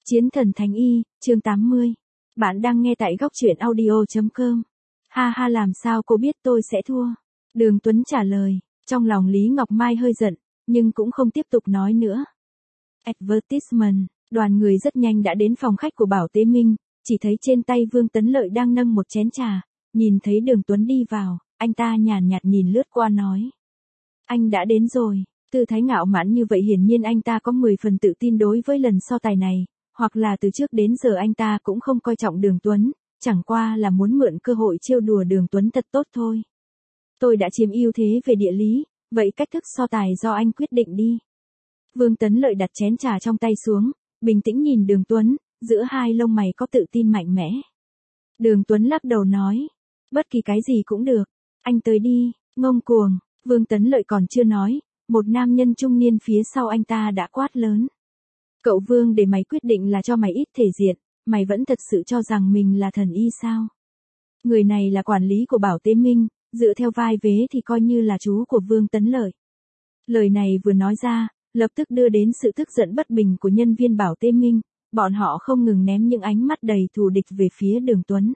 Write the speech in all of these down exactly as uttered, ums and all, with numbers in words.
Chiến thần Thánh Y, chương tám mươi. Bạn đang nghe tại góc truyện audio chấm com. Ha ha, làm sao cô biết tôi sẽ thua? Đường Tuấn trả lời, trong lòng Lý Ngọc Mai hơi giận, nhưng cũng không tiếp tục nói nữa. Advertisement, đoàn người rất nhanh đã đến phòng khách của Bảo Tế Minh, chỉ thấy trên tay Vương Tấn Lợi đang nâng một chén trà, nhìn thấy Đường Tuấn đi vào, anh ta nhàn nhạt nhìn lướt qua nói. Anh đã đến rồi, tư thái ngạo mạn như vậy hiển nhiên anh ta có mười phần tự tin đối với lần so tài này. Hoặc là từ trước đến giờ anh ta cũng không coi trọng Đường Tuấn, chẳng qua là muốn mượn cơ hội trêu đùa Đường Tuấn thật tốt thôi. Tôi đã chiếm ưu thế về địa lý, vậy cách thức so tài do anh quyết định đi. Vương Tấn Lợi đặt chén trà trong tay xuống, bình tĩnh nhìn Đường Tuấn, giữa hai lông mày có tự tin mạnh mẽ. Đường Tuấn lắc đầu nói, bất kỳ cái gì cũng được, anh tới đi, ngông cuồng. Vương Tấn Lợi còn chưa nói, một nam nhân trung niên phía sau anh ta đã quát lớn. Cậu Vương, để mày quyết định là cho mày ít thể diện, mày vẫn thật sự cho rằng mình là thần y sao? Người này là quản lý của Bảo Tế Minh, dựa theo vai vế thì coi như là chú của Vương Tấn Lợi. Lời này vừa nói ra, lập tức đưa đến sự tức giận bất bình của nhân viên Bảo Tế Minh, bọn họ không ngừng ném những ánh mắt đầy thù địch về phía Đường Tuấn.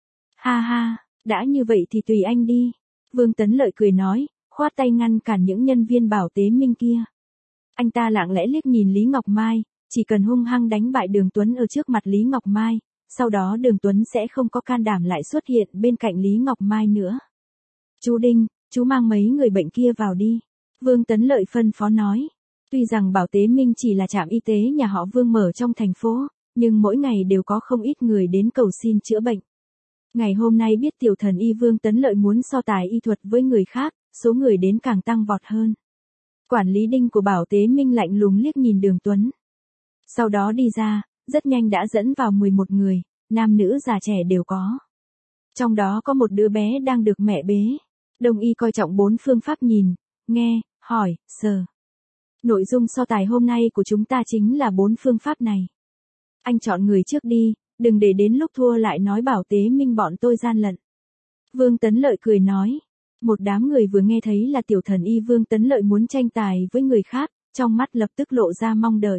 Ha ha, đã như vậy thì tùy anh đi. Vương Tấn Lợi cười nói, khoát tay ngăn cản những nhân viên Bảo Tế Minh kia. Anh ta lặng lẽ liếc nhìn Lý Ngọc Mai. Chỉ cần hung hăng đánh bại Đường Tuấn ở trước mặt Lý Ngọc Mai, sau đó Đường Tuấn sẽ không có can đảm lại xuất hiện bên cạnh Lý Ngọc Mai nữa. Chú Đinh, chú mang mấy người bệnh kia vào đi. Vương Tấn Lợi phân phó nói. Tuy rằng Bảo Tế Minh chỉ là trạm y tế nhà họ Vương mở trong thành phố, nhưng mỗi ngày đều có không ít người đến cầu xin chữa bệnh. Ngày hôm nay biết tiểu thần y Vương Tấn Lợi muốn so tài y thuật với người khác, số người đến càng tăng vọt hơn. Quản lý Đinh của Bảo Tế Minh lạnh lùng liếc nhìn Đường Tuấn. Sau đó đi ra, rất nhanh đã dẫn vào mười một người, nam nữ già trẻ đều có. Trong đó có một đứa bé đang được mẹ bế. Đông y coi trọng bốn phương pháp nhìn, nghe, hỏi, sờ. Nội dung so tài hôm nay của chúng ta chính là bốn phương pháp này. Anh chọn người trước đi, đừng để đến lúc thua lại nói Bảo Tế Minh bọn tôi gian lận. Vương Tấn Lợi cười nói. Một đám người vừa nghe thấy là tiểu thần y Vương Tấn Lợi muốn tranh tài với người khác, trong mắt lập tức lộ ra mong đợi.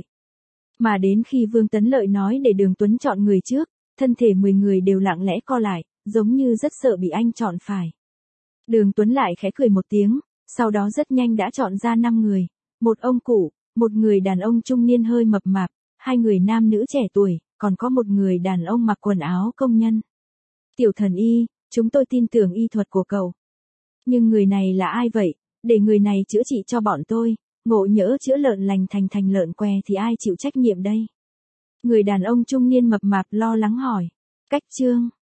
Mà đến khi Vương Tấn Lợi nói để Đường Tuấn chọn người trước, thân thể mười người đều lặng lẽ co lại, giống như rất sợ bị anh chọn phải. Đường Tuấn lại khẽ cười một tiếng, sau đó rất nhanh đã chọn ra năm người, một ông cụ, một người đàn ông trung niên hơi mập mạp, hai người nam nữ trẻ tuổi, còn có một người đàn ông mặc quần áo công nhân. Tiểu thần y, chúng tôi tin tưởng y thuật của cậu. Nhưng người này là ai vậy, để người này chữa trị cho bọn tôi. Ngộ nhỡ chữa lợn lành thành thành lợn què thì ai chịu trách nhiệm đây? Người đàn ông trung niên mập mạp lo lắng hỏi. Cách chương,